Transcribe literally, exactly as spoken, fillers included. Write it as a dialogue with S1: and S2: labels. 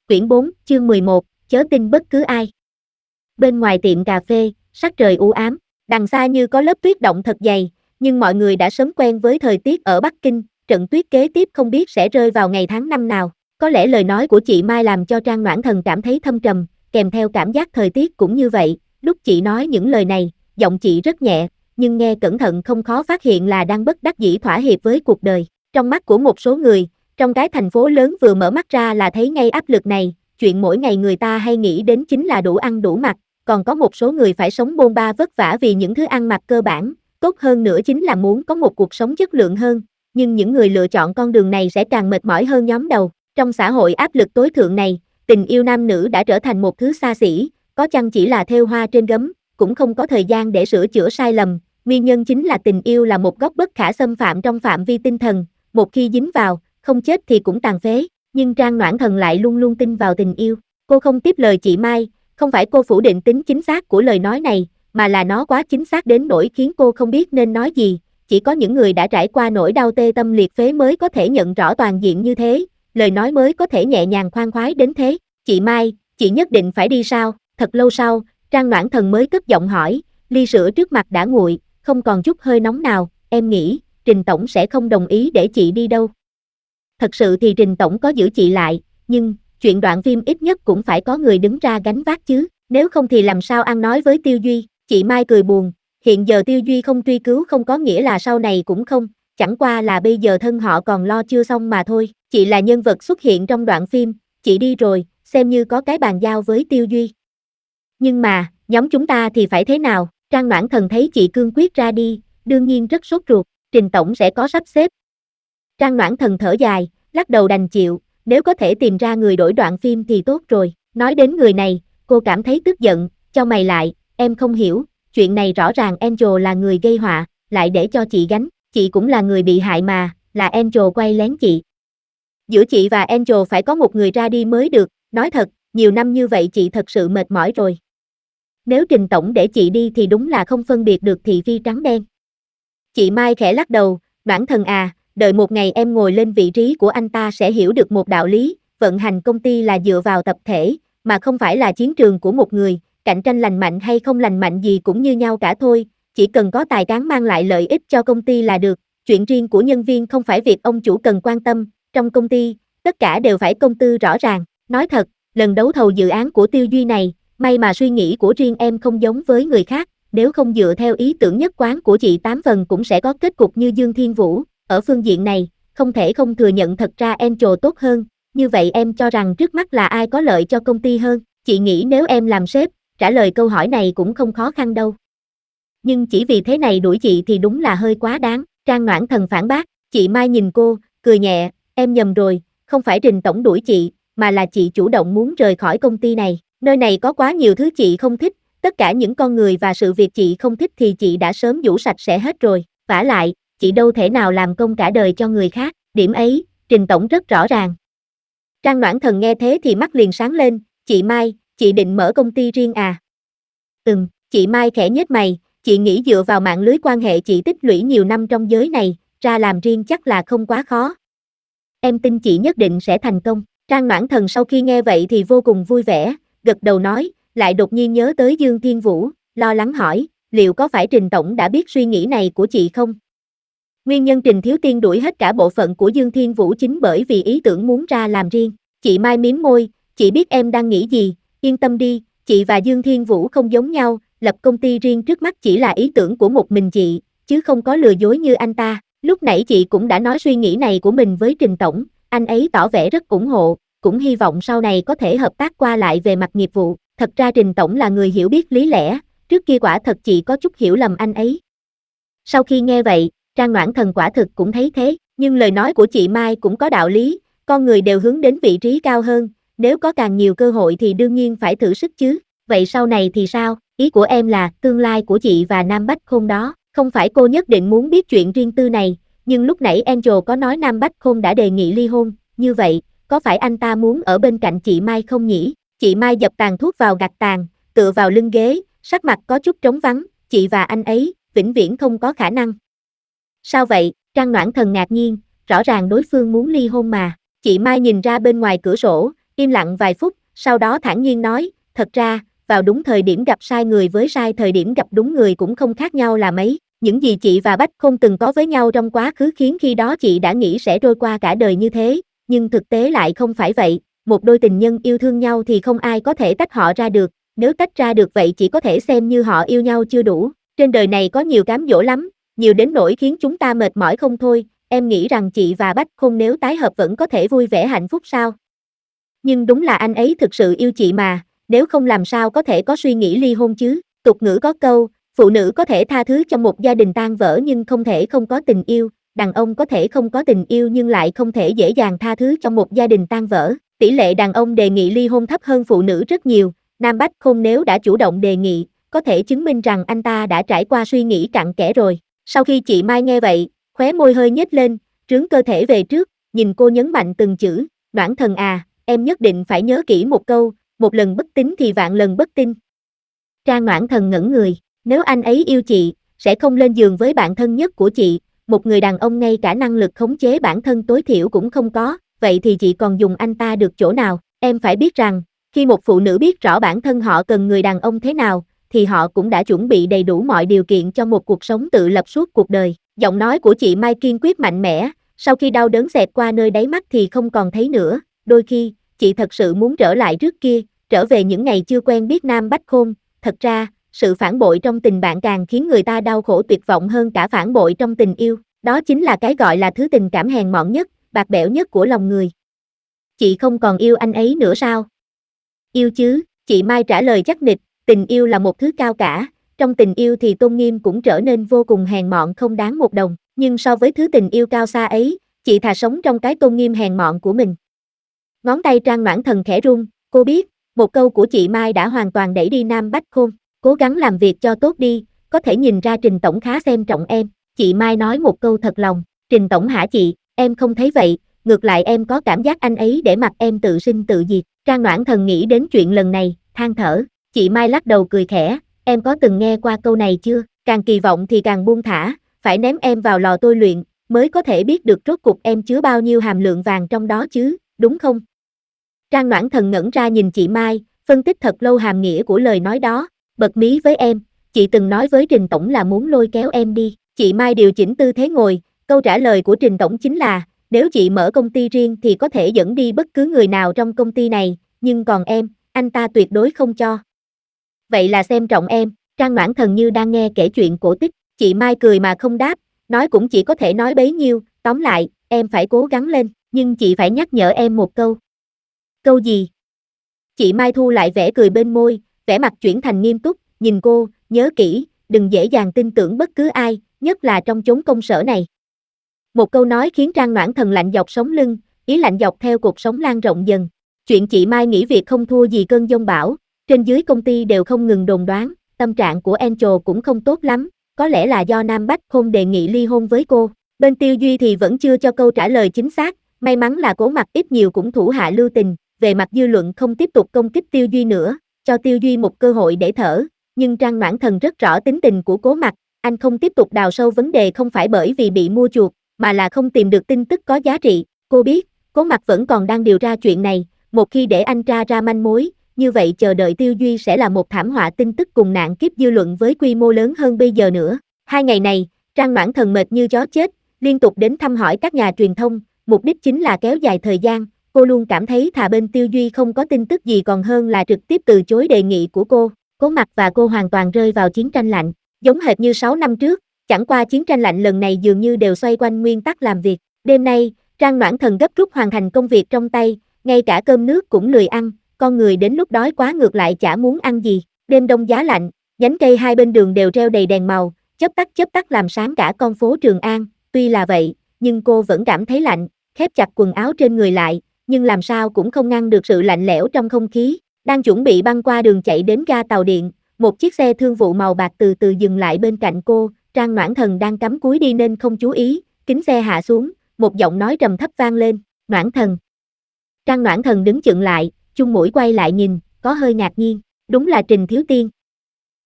S1: Quyển bốn, chương mười một, chớ tin bất cứ ai. Bên ngoài tiệm cà phê, sắc trời u ám, đằng xa như có lớp tuyết động thật dày, nhưng mọi người đã sớm quen với thời tiết ở Bắc Kinh, trận tuyết kế tiếp không biết sẽ rơi vào ngày tháng năm nào. Có lẽ lời nói của chị Mai làm cho Trang Noãn Thần cảm thấy thâm trầm, kèm theo cảm giác thời tiết cũng như vậy. Lúc chị nói những lời này, giọng chị rất nhẹ, nhưng nghe cẩn thận không khó phát hiện là đang bất đắc dĩ thỏa hiệp với cuộc đời. Trong mắt của một số người, trong cái thành phố lớn vừa mở mắt ra là thấy ngay áp lực này, chuyện mỗi ngày người ta hay nghĩ đến chính là đủ ăn đủ mặc, còn có một số người phải sống bôn ba vất vả vì những thứ ăn mặc cơ bản, tốt hơn nữa chính là muốn có một cuộc sống chất lượng hơn, nhưng những người lựa chọn con đường này sẽ càng mệt mỏi hơn nhóm đầu. Trong xã hội áp lực tối thượng này, tình yêu nam nữ đã trở thành một thứ xa xỉ, có chăng chỉ là thêu hoa trên gấm, cũng không có thời gian để sửa chữa sai lầm, nguyên nhân chính là tình yêu là một góc bất khả xâm phạm trong phạm vi tinh thần, một khi dính vào, không chết thì cũng tàn phế, nhưng Trang Noãn Thần lại luôn luôn tin vào tình yêu. Cô không tiếp lời chị Mai, không phải cô phủ định tính chính xác của lời nói này, mà là nó quá chính xác đến nỗi khiến cô không biết nên nói gì, chỉ có những người đã trải qua nỗi đau tê tâm liệt phế mới có thể nhận rõ toàn diện như thế, lời nói mới có thể nhẹ nhàng khoan khoái đến thế. Chị Mai, chị nhất định phải đi sao? Thật lâu sau, Trang Noãn Thần mới cất giọng hỏi, ly sữa trước mặt đã nguội, không còn chút hơi nóng nào, em nghĩ, Trình Tổng sẽ không đồng ý để chị đi đâu. Thật sự thì Trình Tổng có giữ chị lại, nhưng, chuyện đoạn phim ít nhất cũng phải có người đứng ra gánh vác chứ, nếu không thì làm sao ăn nói với Tiêu Duy. Chị Mai cười buồn, hiện giờ Tiêu Duy không truy cứu không có nghĩa là sau này cũng không, chẳng qua là bây giờ thân họ còn lo chưa xong mà thôi, chị là nhân vật xuất hiện trong đoạn phim, chị đi rồi, xem như có cái bàn giao với Tiêu Duy. Nhưng mà, nhóm chúng ta thì phải thế nào? Trang Noãn Thần thấy chị cương quyết ra đi, đương nhiên rất sốt ruột, Trình Tổng sẽ có sắp xếp. Trang Noãn Thần thở dài, lắc đầu đành chịu, nếu có thể tìm ra người đổi đoạn phim thì tốt rồi. Nói đến người này, cô cảm thấy tức giận, cho mày lại, em không hiểu, chuyện này rõ ràng Angel là người gây họa, lại để cho chị gánh, chị cũng là người bị hại mà, là Angel quay lén chị. Giữa chị và Angel phải có một người ra đi mới được, nói thật, nhiều năm như vậy chị thật sự mệt mỏi rồi. Nếu Trình Tổng để chị đi thì đúng là không phân biệt được thị phi trắng đen. Chị Mai khẽ lắc đầu, Noãn Thần à, đợi một ngày em ngồi lên vị trí của anh ta sẽ hiểu được một đạo lý, vận hành công ty là dựa vào tập thể, mà không phải là chiến trường của một người, cạnh tranh lành mạnh hay không lành mạnh gì cũng như nhau cả thôi, chỉ cần có tài cán mang lại lợi ích cho công ty là được, chuyện riêng của nhân viên không phải việc ông chủ cần quan tâm, trong công ty, tất cả đều phải công tư rõ ràng, nói thật, lần đấu thầu dự án của Tiêu Duy này, may mà suy nghĩ của riêng em không giống với người khác, nếu không dựa theo ý tưởng nhất quán của chị tám phần cũng sẽ có kết cục như Dương Thiên Vũ. Ở phương diện này, không thể không thừa nhận thật ra Angel tốt hơn, như vậy em cho rằng trước mắt là ai có lợi cho công ty hơn, chị nghĩ nếu em làm sếp, trả lời câu hỏi này cũng không khó khăn đâu. Nhưng chỉ vì thế này đuổi chị thì đúng là hơi quá đáng, Trang Noãn Thần phản bác, chị Mai nhìn cô, cười nhẹ, em nhầm rồi, không phải Trình Tổng đuổi chị, mà là chị chủ động muốn rời khỏi công ty này, nơi này có quá nhiều thứ chị không thích, tất cả những con người và sự việc chị không thích thì chị đã sớm giũ sạch sẽ hết rồi, vả lại, chị đâu thể nào làm công cả đời cho người khác, điểm ấy, Trình Tổng rất rõ ràng. Trang Noãn Thần nghe thế thì mắt liền sáng lên, chị Mai, chị định mở công ty riêng à? Ừm, chị Mai khẽ nhếch mày, chị nghĩ dựa vào mạng lưới quan hệ chị tích lũy nhiều năm trong giới này, ra làm riêng chắc là không quá khó. Em tin chị nhất định sẽ thành công. Trang Noãn Thần sau khi nghe vậy thì vô cùng vui vẻ, gật đầu nói, lại đột nhiên nhớ tới Dương Thiên Vũ, lo lắng hỏi, liệu có phải Trình Tổng đã biết suy nghĩ này của chị không? Nguyên nhân Trình Thiếu Tiên đuổi hết cả bộ phận của Dương Thiên Vũ chính bởi vì ý tưởng muốn ra làm riêng. Chị Mai mím môi, chị biết em đang nghĩ gì, yên tâm đi, chị và Dương Thiên Vũ không giống nhau, lập công ty riêng trước mắt chỉ là ý tưởng của một mình chị, chứ không có lừa dối như anh ta. Lúc nãy chị cũng đã nói suy nghĩ này của mình với Trình Tổng, anh ấy tỏ vẻ rất ủng hộ, cũng hy vọng sau này có thể hợp tác qua lại về mặt nghiệp vụ. Thật ra Trình Tổng là người hiểu biết lý lẽ, trước kia quả thật chị có chút hiểu lầm anh ấy. Sau khi nghe vậy, Trang Noãn Thần quả thực cũng thấy thế, nhưng lời nói của chị Mai cũng có đạo lý, con người đều hướng đến vị trí cao hơn, nếu có càng nhiều cơ hội thì đương nhiên phải thử sức chứ, vậy sau này thì sao, ý của em là tương lai của chị và Nam Bách Khôn đó, không phải cô nhất định muốn biết chuyện riêng tư này, nhưng lúc nãy Angel có nói Nam Bách Khôn đã đề nghị ly hôn, như vậy, có phải anh ta muốn ở bên cạnh chị Mai không nhỉ? Chị Mai dập tàn thuốc vào gạt tàn, tựa vào lưng ghế, sắc mặt có chút trống vắng, chị và anh ấy, vĩnh viễn không có khả năng. Sao vậy? Trang Noãn Thần ngạc nhiên, rõ ràng đối phương muốn ly hôn mà. Chị Mai nhìn ra bên ngoài cửa sổ, im lặng vài phút, sau đó thản nhiên nói, thật ra, vào đúng thời điểm gặp sai người với sai thời điểm gặp đúng người cũng không khác nhau là mấy. Những gì chị và Bách Khôn từng có với nhau trong quá khứ khiến khi đó chị đã nghĩ sẽ trôi qua cả đời như thế, nhưng thực tế lại không phải vậy. Một đôi tình nhân yêu thương nhau thì không ai có thể tách họ ra được, nếu tách ra được vậy chỉ có thể xem như họ yêu nhau chưa đủ. Trên đời này có nhiều cám dỗ lắm, nhiều đến nỗi khiến chúng ta mệt mỏi không thôi. Em nghĩ rằng chị và Bách Khôn nếu tái hợp vẫn có thể vui vẻ hạnh phúc sao? Nhưng đúng là anh ấy thực sự yêu chị mà, nếu không làm sao có thể có suy nghĩ ly hôn chứ. Tục ngữ có câu, phụ nữ có thể tha thứ cho một gia đình tan vỡ nhưng không thể không có tình yêu, đàn ông có thể không có tình yêu nhưng lại không thể dễ dàng tha thứ cho một gia đình tan vỡ. Tỷ lệ đàn ông đề nghị ly hôn thấp hơn phụ nữ rất nhiều, Nam Bách Khôn nếu đã chủ động đề nghị, có thể chứng minh rằng anh ta đã trải qua suy nghĩ cặn kẽ rồi. Sau khi chị Mai nghe vậy, khóe môi hơi nhếch lên, trướng cơ thể về trước, nhìn cô nhấn mạnh từng chữ, Noãn Thần à, em nhất định phải nhớ kỹ một câu, một lần bất tín thì vạn lần bất tin. Trang Noãn Thần ngẩn người, nếu anh ấy yêu chị, sẽ không lên giường với bạn thân nhất của chị, một người đàn ông ngay cả năng lực khống chế bản thân tối thiểu cũng không có, vậy thì chị còn dùng anh ta được chỗ nào? Em phải biết rằng, khi một phụ nữ biết rõ bản thân họ cần người đàn ông thế nào, thì họ cũng đã chuẩn bị đầy đủ mọi điều kiện cho một cuộc sống tự lập suốt cuộc đời. Giọng nói của chị Mai kiên quyết mạnh mẽ, sau khi đau đớn xẹt qua nơi đáy mắt thì không còn thấy nữa, đôi khi, chị thật sự muốn trở lại trước kia, trở về những ngày chưa quen biết Nam Bách Khôn, thật ra, sự phản bội trong tình bạn càng khiến người ta đau khổ tuyệt vọng hơn cả phản bội trong tình yêu, đó chính là cái gọi là thứ tình cảm hèn mọn nhất, bạc bẽo nhất của lòng người. Chị không còn yêu anh ấy nữa sao? Yêu chứ, chị Mai trả lời chắc nịch, tình yêu là một thứ cao cả, trong tình yêu thì tôn nghiêm cũng trở nên vô cùng hèn mọn không đáng một đồng, nhưng so với thứ tình yêu cao xa ấy, chị thà sống trong cái tôn nghiêm hèn mọn của mình. Ngón tay Trang Noãn Thần khẽ run, cô biết, một câu của chị Mai đã hoàn toàn đẩy đi Nam Bách Khôn, cố gắng làm việc cho tốt đi, có thể nhìn ra Trình Tổng khá xem trọng em, chị Mai nói một câu thật lòng, Trình Tổng hả chị, em không thấy vậy, ngược lại em có cảm giác anh ấy để mặc em tự sinh tự diệt, Trang Noãn Thần nghĩ đến chuyện lần này, than thở, chị Mai lắc đầu cười khẽ, em có từng nghe qua câu này chưa, càng kỳ vọng thì càng buông thả, phải ném em vào lò tôi luyện, mới có thể biết được rốt cuộc em chứa bao nhiêu hàm lượng vàng trong đó chứ, đúng không? Trang Noãn Thần ngẩn ra nhìn chị Mai, phân tích thật lâu hàm nghĩa của lời nói đó, bật mí với em, chị từng nói với Trình Tổng là muốn lôi kéo em đi, chị Mai điều chỉnh tư thế ngồi, câu trả lời của Trình Tổng chính là, nếu chị mở công ty riêng thì có thể dẫn đi bất cứ người nào trong công ty này, nhưng còn em, anh ta tuyệt đối không cho. Vậy là xem trọng em, Trang Noãn Thần như đang nghe kể chuyện cổ tích, chị Mai cười mà không đáp, nói cũng chỉ có thể nói bấy nhiêu, tóm lại, em phải cố gắng lên, nhưng chị phải nhắc nhở em một câu. Câu gì? Chị Mai thu lại vẻ cười bên môi, vẻ mặt chuyển thành nghiêm túc, nhìn cô, nhớ kỹ, đừng dễ dàng tin tưởng bất cứ ai, nhất là trong chốn công sở này. Một câu nói khiến Trang Noãn Thần lạnh dọc sống lưng, ý lạnh dọc theo cuộc sống lan rộng dần. Chuyện chị Mai nghỉ việc không thua gì cơn giông bão, trên dưới công ty đều không ngừng đồn đoán, tâm trạng của Angel cũng không tốt lắm, có lẽ là do Nam Bách Khôn đề nghị ly hôn với cô. Bên Tiêu Duy thì vẫn chưa cho câu trả lời chính xác, may mắn là Cố Mặc ít nhiều cũng thủ hạ lưu tình, về mặt dư luận không tiếp tục công kích Tiêu Duy nữa, cho Tiêu Duy một cơ hội để thở, nhưng Trang Noãn Thần rất rõ tính tình của Cố Mặc, anh không tiếp tục đào sâu vấn đề không phải bởi vì bị mua chuộc, mà là không tìm được tin tức có giá trị. Cô biết, Cố Mặc vẫn còn đang điều tra chuyện này, một khi để anh tra ra manh mối, như vậy chờ đợi Tiêu Duy sẽ là một thảm họa tin tức cùng nạn kiếp dư luận với quy mô lớn hơn bây giờ nữa. Hai ngày này, Trang Noãn Thần mệt như chó chết, liên tục đến thăm hỏi các nhà truyền thông, mục đích chính là kéo dài thời gian. Cô luôn cảm thấy thà bên Tiêu Duy không có tin tức gì còn hơn là trực tiếp từ chối đề nghị của cô. Cố Mặc và cô hoàn toàn rơi vào chiến tranh lạnh, giống hệt như sáu năm trước, chẳng qua chiến tranh lạnh lần này dường như đều xoay quanh nguyên tắc làm việc. Đêm nay, Trang Noãn Thần gấp rút hoàn thành công việc trong tay, ngay cả cơm nước cũng lười ăn, con người đến lúc đói quá ngược lại chả muốn ăn gì. Đêm đông giá lạnh, nhánh cây hai bên đường đều treo đầy đèn màu, chớp tắt chớp tắt làm sáng cả con phố Trường An, tuy là vậy, nhưng cô vẫn cảm thấy lạnh, khép chặt quần áo trên người lại, nhưng làm sao cũng không ngăn được sự lạnh lẽo trong không khí. Đang chuẩn bị băng qua đường chạy đến ga tàu điện, một chiếc xe thương vụ màu bạc từ từ dừng lại bên cạnh cô, Trang Noãn Thần đang cắm cúi đi nên không chú ý, kính xe hạ xuống, một giọng nói trầm thấp vang lên, Noãn Thần. Trang Noãn Thần đứng chững lại, chung mũi quay lại nhìn, có hơi ngạc nhiên, đúng là Trình Thiếu Tiên.